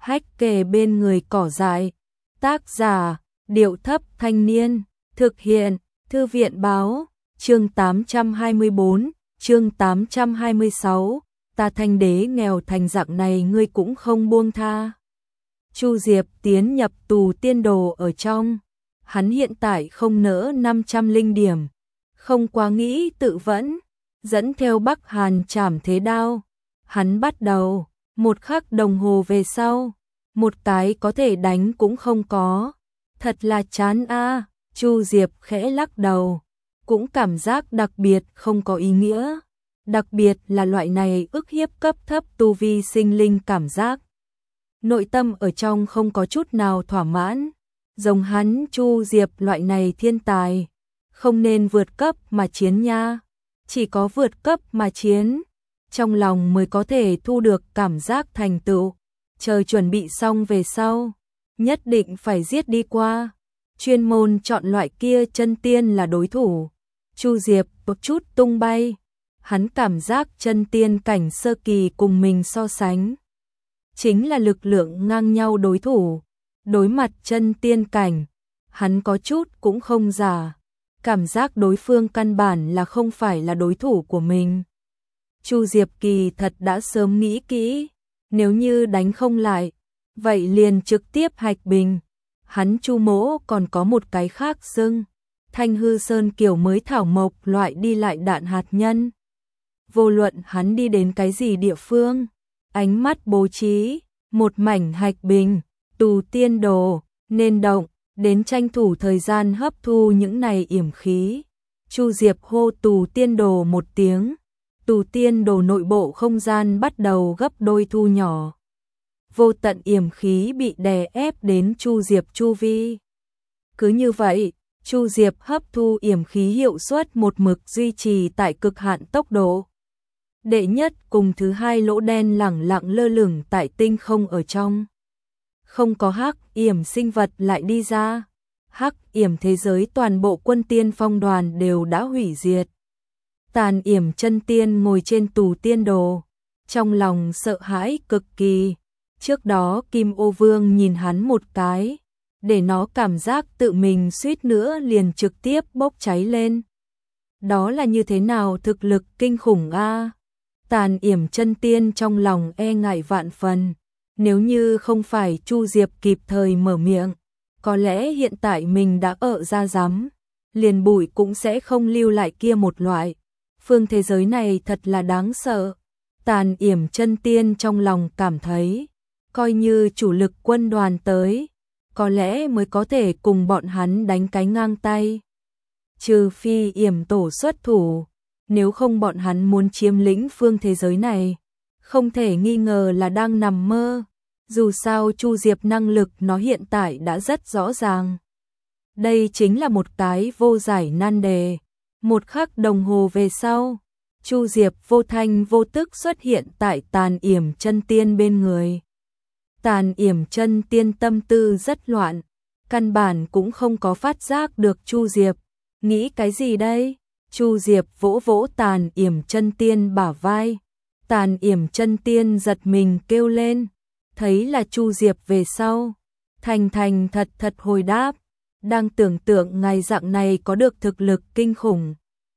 hách kề bên người cỏ dại. Tác giả, Điệu Thấp Thanh Niên. Thực hiện, Thư viện Báo. Chương 824, chương 826. Ta Thanh Đế nghèo thành dạng này ngươi cũng không buông tha. Chu Diệp tiến nhập tù tiên đồ ở trong. Hắn hiện tại không nỡ 500 linh điểm. Không quá nghĩ tự vẫn. Dẫn theo Bắc Hàn Trảm Thế Đao. Hắn bắt đầu, 1 khắc đồng hồ về sau. Một cái có thể đánh cũng không có. Thật là chán a. Chu Diệp khẽ lắc đầu. Cũng cảm giác đặc biệt không có ý nghĩa. Đặc biệt là loại này ức hiếp cấp thấp tu vi sinh linh cảm giác. Nội tâm ở trong không có chút nào thỏa mãn. Giống hắn Chu Diệp loại này thiên tài. Không nên vượt cấp mà chiến nha. Chỉ có vượt cấp mà chiến. Trong lòng mới có thể thu được cảm giác thành tựu. Chờ chuẩn bị xong về sau. Nhất định phải giết đi qua. Chuyên môn chọn loại kia chân tiên là đối thủ. Chu Diệp một chút tung bay. Hắn cảm giác chân tiên cảnh sơ kỳ cùng mình so sánh. Chính là lực lượng ngang nhau đối thủ. Đối mặt chân tiên cảnh. Hắn có chút cũng không giả. Cảm giác đối phương căn bản là không phải là đối thủ của mình. Chu Diệp kỳ thật đã sớm nghĩ kỹ. Nếu như đánh không lại. Vậy liền trực tiếp hạch bình. Hắn Chu Mỗ còn có một cái khác xưng. Thanh hư sơn kiểu mới thảo mộc loại đi lại đạn hạt nhân. Vô luận hắn đi đến cái gì địa phương. Ánh mắt bố trí. Một mảnh hạch bình. Tù tiên đồ. Nên động. Đến tranh thủ thời gian hấp thu những này yểm khí. Chu Diệp hô tù tiên đồ một tiếng. Tù tiên đồ nội bộ không gian bắt đầu gấp đôi thu nhỏ. Vô tận yểm khí bị đè ép đến Chu Diệp chu vi. Cứ như vậy, Chu Diệp hấp thu yểm khí hiệu suất một mực duy trì tại cực hạn tốc độ. Đệ nhất cùng thứ hai lỗ đen lẳng lặng lơ lửng tại tinh không ở trong. Không có hắc yểm sinh vật lại đi ra. Hắc yểm thế giới toàn bộ quân tiên phong đoàn đều đã hủy diệt. Tàn yểm chân tiên ngồi trên tù tiên đồ. Trong lòng sợ hãi cực kỳ. Trước đó Kim Ô Vương nhìn hắn một cái. Để nó cảm giác tự mình suýt nữa liền trực tiếp bốc cháy lên. Đó là như thế nào thực lực kinh khủng a. Tàn yểm chân tiên trong lòng e ngại vạn phần. Nếu như không phải Chu Diệp kịp thời mở miệng. Có lẽ hiện tại mình đã ở ra rắm. Liền bụi cũng sẽ không lưu lại kia một loại. Phương thế giới này thật là đáng sợ. Tàn yểm chân tiên trong lòng cảm thấy. Coi như chủ lực quân đoàn tới. Có lẽ mới có thể cùng bọn hắn đánh cái ngang tay. Trừ phi yểm tổ xuất thủ. Nếu không bọn hắn muốn chiếm lĩnh phương thế giới này. Không thể nghi ngờ là đang nằm mơ. Dù sao Chu Diệp năng lực nó hiện tại đã rất rõ ràng. Đây chính là một cái vô giải nan đề. 1 khắc đồng hồ về sau, Chu Diệp vô thanh vô tức xuất hiện tại tàn yểm chân tiên bên người. Tàn yểm chân tiên tâm tư rất loạn, căn bản cũng không có phát giác được Chu Diệp. Nghĩ cái gì đây? Chu Diệp vỗ vỗ tàn yểm chân tiên bả vai. Tàn yểm chân tiên giật mình kêu lên. Thấy là Chu Diệp về sau. Thành thành thật thật hồi đáp. Đang tưởng tượng ngày dạng này có được thực lực kinh khủng.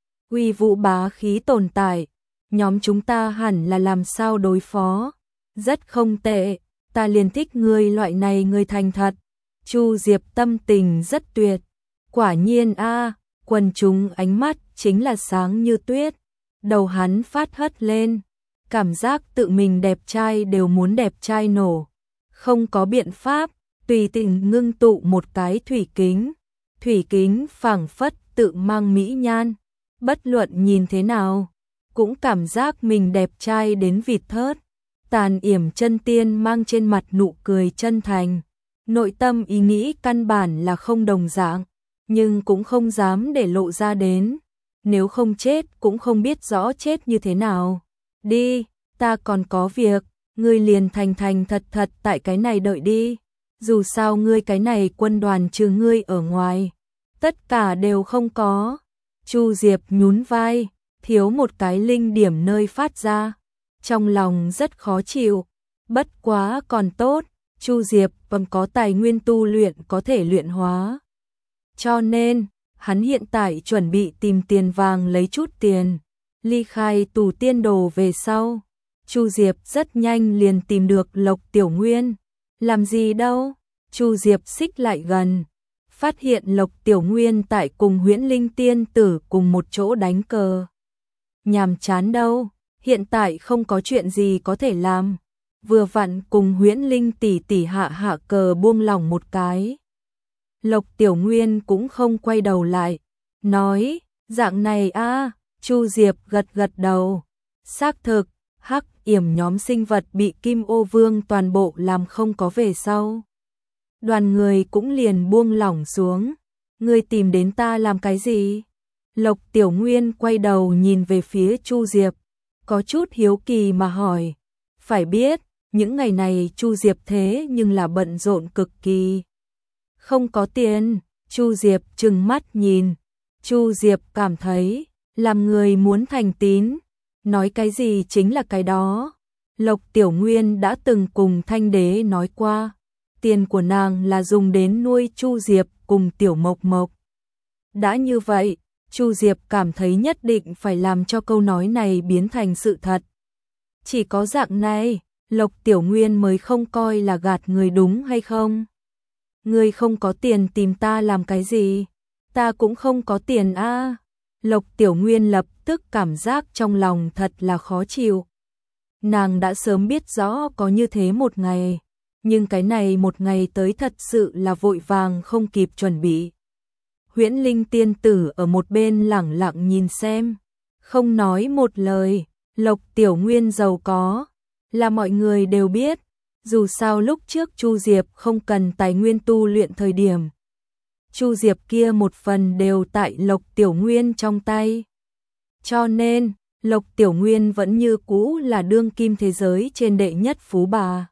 Uy vũ bá khí tồn tại. Nhóm chúng ta hẳn là làm sao đối phó. Rất không tệ. Ta liền thích người loại này người thành thật. Chu Diệp tâm tình rất tuyệt. Quả nhiên a, quần chúng ánh mắt chính là sáng như tuyết. Đầu hắn phát hất lên. Cảm giác tự mình đẹp trai đều muốn đẹp trai nổ. Không có biện pháp, tùy tiện ngưng tụ một cái thủy kính. Thủy kính phảng phất tự mang mỹ nhan. Bất luận nhìn thế nào, cũng cảm giác mình đẹp trai đến vịt thớt. Tàn yểm chân tiên mang trên mặt nụ cười chân thành. Nội tâm ý nghĩ căn bản là không đồng dạng, nhưng cũng không dám để lộ ra đến. Nếu không chết cũng không biết rõ chết như thế nào. Đi, ta còn có việc, ngươi liền thành thành thật thật tại cái này đợi đi. Dù sao ngươi cái này quân đoàn trừ ngươi ở ngoài, tất cả đều không có. Chu Diệp nhún vai, thiếu một cái linh điểm nơi phát ra. Trong lòng rất khó chịu, bất quá còn tốt, Chu Diệp còn có tài nguyên tu luyện có thể luyện hóa. Cho nên, hắn hiện tại chuẩn bị tìm tiền vàng lấy chút tiền, ly khai tù tiên đồ về sau. Chu Diệp rất nhanh liền tìm được Lộc Tiểu Nguyên. Làm gì đâu? Chu Diệp xích lại gần, phát hiện Lộc Tiểu Nguyên tại cùng Huyễn Linh tiên tử cùng một chỗ đánh cờ. Nhàm chán đâu, hiện tại không có chuyện gì có thể làm. Vừa vặn cùng Huyễn Linh tỷ tỷ hạ cờ buông lỏng một cái. Lộc Tiểu Nguyên cũng không quay đầu lại, nói, dạng này a. Chu Diệp gật đầu. Xác thực, hắc yểm nhóm sinh vật bị Kim Ô Vương toàn bộ làm không có về sau. Đoàn người cũng liền buông lỏng xuống. Ngươi tìm đến ta làm cái gì? Lộc Tiểu Nguyên quay đầu nhìn về phía Chu Diệp, có chút hiếu kỳ mà hỏi. Phải biết, những ngày này Chu Diệp thế nhưng là bận rộn cực kỳ. Không có tiền, Chu Diệp trừng mắt nhìn. Chu Diệp cảm thấy, làm người muốn thành tín, nói cái gì chính là cái đó. Lộc Tiểu Nguyên đã từng cùng Thanh Đế nói qua, tiền của nàng là dùng đến nuôi Chu Diệp cùng Tiểu Mộc Mộc. Đã như vậy, Chu Diệp cảm thấy nhất định phải làm cho câu nói này biến thành sự thật. Chỉ có dạng này, Lộc Tiểu Nguyên mới không coi là gạt người đúng hay không? Ngươi không có tiền tìm ta làm cái gì? Ta cũng không có tiền a. Lộc Tiểu Nguyên lập tức cảm giác trong lòng thật là khó chịu. Nàng đã sớm biết rõ có như thế một ngày, nhưng cái này một ngày tới thật sự là vội vàng không kịp chuẩn bị. Huyễn Linh tiên tử ở một bên lẳng lặng nhìn xem, không nói một lời. Lộc Tiểu Nguyên giàu có, là mọi người đều biết, dù sao lúc trước Chu Diệp không cần tài nguyên tu luyện thời điểm. Chu Diệp kia một phần đều tại Lộc Tiểu Nguyên trong tay. Cho nên, Lộc Tiểu Nguyên vẫn như cũ là đương kim thế giới trên đệ nhất phú bà.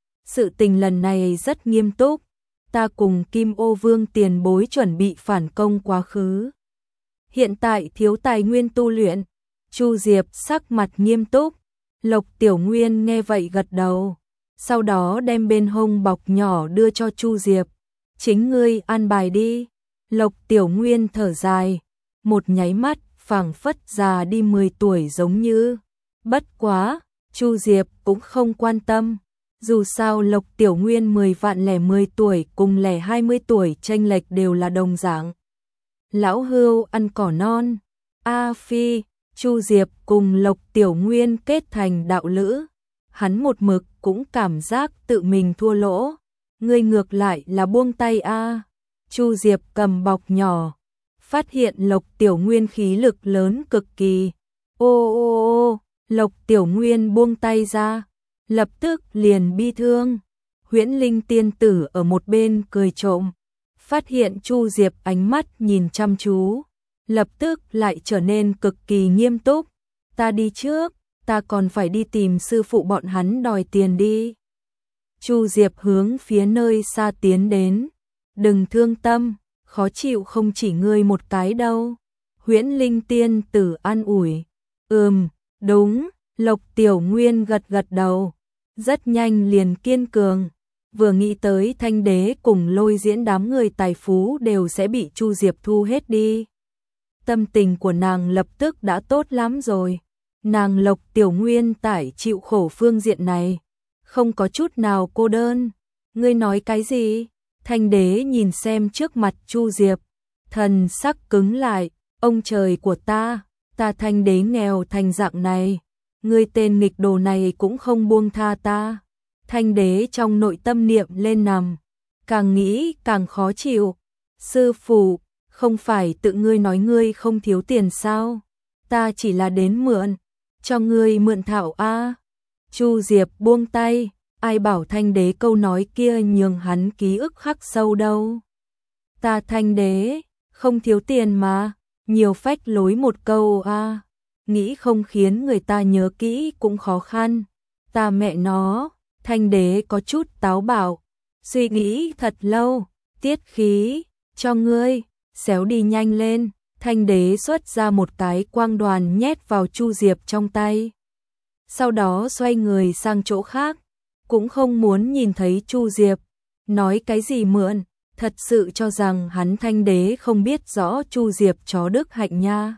Sự tình lần này rất nghiêm túc, ta cùng Kim Ô Vương tiền bối chuẩn bị phản công quá khứ. Hiện tại thiếu tài nguyên tu luyện. Chu Diệp sắc mặt nghiêm túc. Lộc Tiểu Nguyên nghe vậy gật đầu, sau đó đem bên hông bọc nhỏ đưa cho Chu Diệp. Chính ngươi an bài đi. Lộc Tiểu Nguyên thở dài, một nháy mắt phảng phất già đi 10 tuổi giống như. Bất quá, Chu Diệp cũng không quan tâm. Dù sao Lộc Tiểu Nguyên 10 vạn lẻ 10 tuổi cùng lẻ 20 tuổi chênh lệch đều là đồng dạng. Lão hươu ăn cỏ non. A Phi, Chu Diệp cùng Lộc Tiểu Nguyên kết thành đạo lữ. Hắn một mực cũng cảm giác tự mình thua lỗ. Ngươi ngược lại là buông tay a. Chu Diệp cầm bọc nhỏ, phát hiện Lộc Tiểu Nguyên khí lực lớn cực kỳ. Ô, Lộc Tiểu Nguyên buông tay ra, lập tức liền bi thương. Huyễn Linh tiên tử ở một bên cười trộm, phát hiện Chu Diệp ánh mắt nhìn chăm chú, lập tức lại trở nên cực kỳ nghiêm túc. Ta đi trước, ta còn phải đi tìm sư phụ bọn hắn đòi tiền đi. Chu Diệp hướng phía nơi xa tiến đến. Đừng thương tâm, khó chịu không chỉ ngươi một cái đâu. Huyễn Linh tiên tử an ủi. Đúng, Lộc Tiểu Nguyên gật đầu. Rất nhanh liền kiên cường. Vừa nghĩ tới Thanh Đế cùng Lôi Diễn đám người tài phú đều sẽ bị Chu Diệp thu hết đi. Tâm tình của nàng lập tức đã tốt lắm rồi. Nàng Lộc Tiểu Nguyên tại chịu khổ phương diện này, không có chút nào cô đơn. Ngươi nói cái gì? Thanh Đế nhìn xem trước mặt Chu Diệp, thần sắc cứng lại. Ông trời của ta Thanh Đế nghèo thành dạng này, ngươi tên nghịch đồ này cũng không buông tha ta. Thanh Đế trong nội tâm niệm lên nằm, càng nghĩ càng khó chịu. Sư phụ, không phải tự ngươi nói ngươi không thiếu tiền sao? Ta chỉ là đến mượn, cho ngươi mượn thảo a. Chu Diệp buông tay, ai bảo Thanh Đế câu nói kia nhường hắn ký ức khắc sâu đâu. Ta Thanh Đế, không thiếu tiền mà, nhiều phách lối một câu a. Nghĩ không khiến người ta nhớ kỹ cũng khó khăn. Ta mẹ nó, Thanh Đế có chút táo bạo, suy nghĩ thật lâu, tiết khí, cho ngươi, xéo đi nhanh lên. Thanh Đế xuất ra một cái quang đoàn nhét vào Chu Diệp trong tay. Sau đó xoay người sang chỗ khác. cũng không muốn nhìn thấy Chu Diệp. Nói cái gì mượn, thật sự cho rằng hắn Thanh đế không biết rõ Chu Diệp chó đức hạnh nha.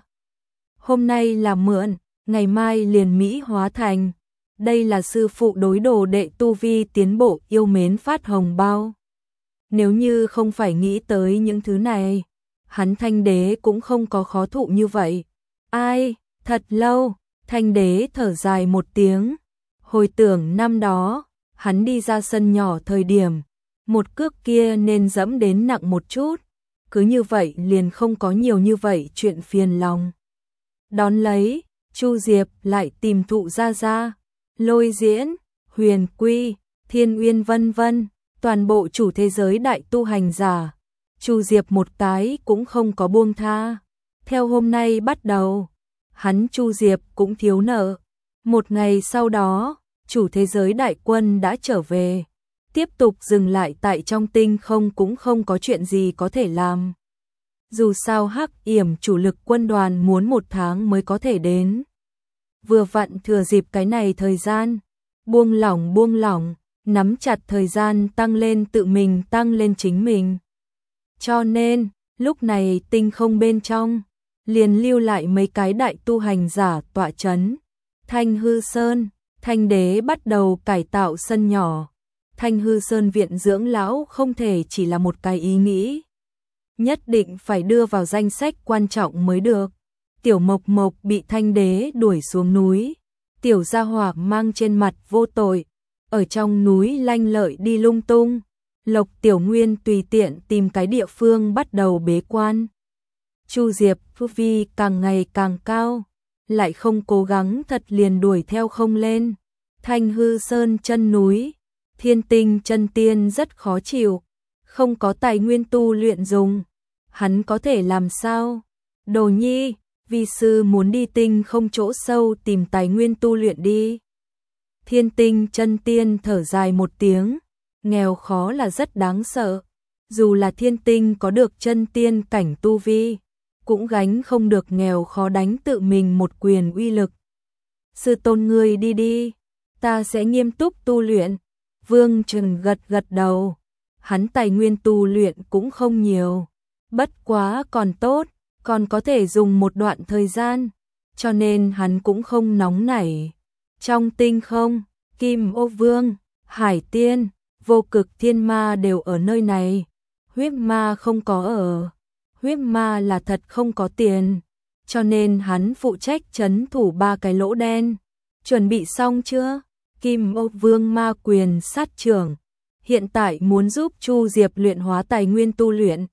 Hôm nay là mượn, ngày mai liền Mỹ hóa thành. Đây là sư phụ đối đồ đệ tu vi tiến bộ yêu mến phát hồng bao. Nếu như không phải nghĩ tới những thứ này, hắn Thanh đế cũng không có khó thụ như vậy. Ai, thật lâu, Thanh đế thở dài một tiếng. Hồi tưởng năm đó, hắn đi ra sân nhỏ thời điểm, một cước kia nên dẫm đến nặng một chút. Cứ như vậy liền không có nhiều như vậy chuyện phiền lòng. Đón lấy, Chu Diệp lại tìm thụ ra ra, Lôi Diễn, Huyền Quy, Thiên Uyên vân vân, toàn bộ chủ thế giới đại tu hành giả. Chu Diệp một cái cũng không có buông tha. Theo hôm nay bắt đầu, hắn Chu Diệp cũng thiếu nợ. Một ngày sau đó, chủ thế giới đại quân đã trở về. Tiếp tục dừng lại tại trong tinh không cũng không có chuyện gì có thể làm. Dù sao Hắc Yểm chủ lực quân đoàn muốn 1 tháng mới có thể đến. Vừa vặn thừa dịp cái này thời gian, buông lỏng, nắm chặt thời gian tăng lên tự mình tăng lên chính mình. Cho nên, lúc này tinh không bên trong, liền lưu lại mấy cái đại tu hành giả tọa chấn. Thanh Hư Sơn, Thanh đế bắt đầu cải tạo sân nhỏ. Thanh Hư Sơn viện dưỡng lão không thể chỉ là một cái ý nghĩ. Nhất định phải đưa vào danh sách quan trọng mới được. Tiểu Mộc Mộc bị Thanh đế đuổi xuống núi. Tiểu Gia Hỏa mang trên mặt vô tội, ở trong núi lanh lợi đi lung tung. Lộc Tiểu Nguyên tùy tiện tìm cái địa phương bắt đầu bế quan. Chu Diệp tu vi càng ngày càng cao, lại không cố gắng thật liền đuổi theo không lên. Thanh Hư Sơn chân núi, Thiên Tinh chân tiên rất khó chịu, không có tài nguyên tu luyện dùng, hắn có thể làm sao? Đồ Nhi, vi sư muốn đi tinh không chỗ sâu tìm tài nguyên tu luyện đi. Thiên Tinh chân tiên thở dài một tiếng, nghèo khó là rất đáng sợ, dù là Thiên Tinh có được chân tiên cảnh tu vi, cũng gánh không được nghèo khó đánh tự mình một quyền uy lực. Sư tôn ngươi đi đi, ta sẽ nghiêm túc tu luyện. Vương Trừng gật gật đầu, hắn tài nguyên tu luyện cũng không nhiều, bất quá còn tốt, còn có thể dùng một đoạn thời gian, cho nên hắn cũng không nóng nảy. Trong tinh không, Kim Ô Vương, Hải Tiên, Vô Cực Thiên Ma đều ở nơi này, Huyết Ma không có ở. Huyết Ma là thật không có tiền, cho nên hắn phụ trách trấn thủ 3 cái lỗ đen. Chuẩn bị xong chưa? Kim Ô Vương ma quyền sát trưởng, hiện tại muốn giúp Chu Diệp luyện hóa tài nguyên tu luyện.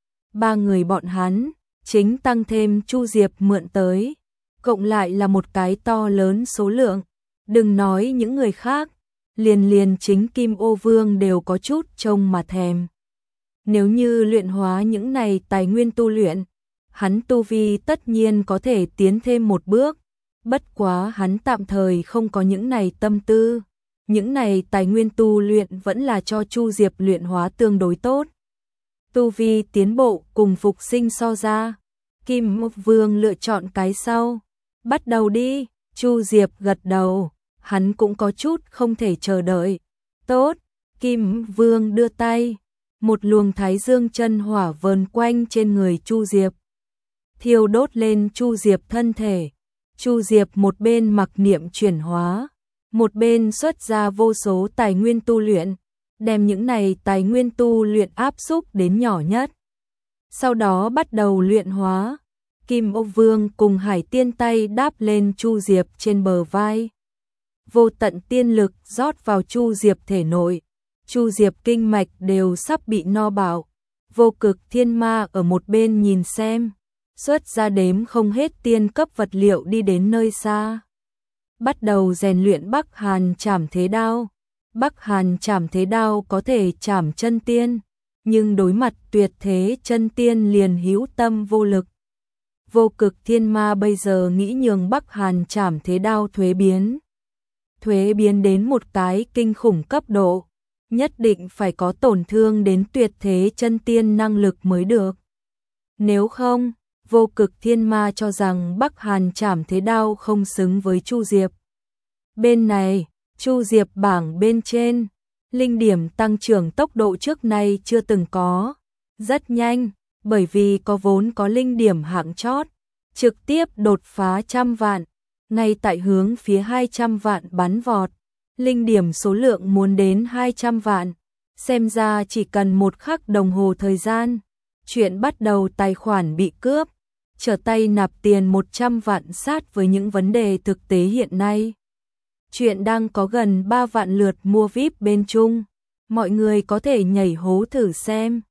3 người bọn hắn, chính tăng thêm Chu Diệp mượn tới, cộng lại là một cái to lớn số lượng. Đừng nói những người khác, liền chính Kim Ô Vương đều có chút trông mà thèm. Nếu như luyện hóa những này tài nguyên tu luyện, hắn tu vi tất nhiên có thể tiến thêm một bước. Bất quá hắn tạm thời không có những này tâm tư. Những này tài nguyên tu luyện vẫn là cho Chu Diệp luyện hóa tương đối tốt. Tu vi tiến bộ cùng phục sinh so ra, Kim Vương lựa chọn cái sau. Bắt đầu đi, Chu Diệp gật đầu, hắn cũng có chút không thể chờ đợi. Tốt, Kim Vương đưa tay, một luồng thái dương chân hỏa vờn quanh trên người Chu Diệp, thiêu đốt lên Chu Diệp thân thể. Chu Diệp một bên mặc niệm chuyển hóa, một bên xuất ra vô số tài nguyên tu luyện, đem những này tài nguyên tu luyện áp xúc đến nhỏ nhất. Sau đó bắt đầu luyện hóa. Kim Ô Vương cùng Hải Tiên tay đáp lên Chu Diệp trên bờ vai. Vô tận tiên lực rót vào Chu Diệp thể nội. Chu Diệp kinh mạch đều sắp bị no bạo. Vô Cực Thiên Ma ở một bên nhìn xem, xuất ra đếm không hết tiên cấp vật liệu đi đến nơi xa. Bắt đầu rèn luyện Bắc Hàn Trảm Thế Đao. Bắc Hàn Trảm Thế Đao có thể trảm chân tiên, nhưng đối mặt tuyệt thế chân tiên liền hữu tâm vô lực. Vô Cực Thiên Ma bây giờ nghĩ nhường Bắc Hàn Trảm Thế Đao thuế biến đến một cái kinh khủng cấp độ, nhất định phải có tổn thương đến tuyệt thế chân tiên năng lực mới được. Nếu không, Vô Cực Thiên Ma cho rằng Bắc Hàn Trảm Thế Đao không xứng với Chu Diệp. Bên này, Chu Diệp bảng bên trên, linh điểm tăng trưởng tốc độ trước nay chưa từng có, rất nhanh, bởi vì có vốn có linh điểm hạng chót, trực tiếp đột phá 100 vạn, ngay tại hướng phía 200 vạn bắn vọt, linh điểm số lượng muốn đến 200 vạn, xem ra chỉ cần 1 khắc đồng hồ thời gian, chuyện bắt đầu tài khoản bị cướp, trở tay nạp tiền 100 vạn sát với những vấn đề thực tế hiện nay. Chuyện đang có gần 3 vạn lượt mua VIP bên Trung, mọi người có thể nhảy hố thử xem.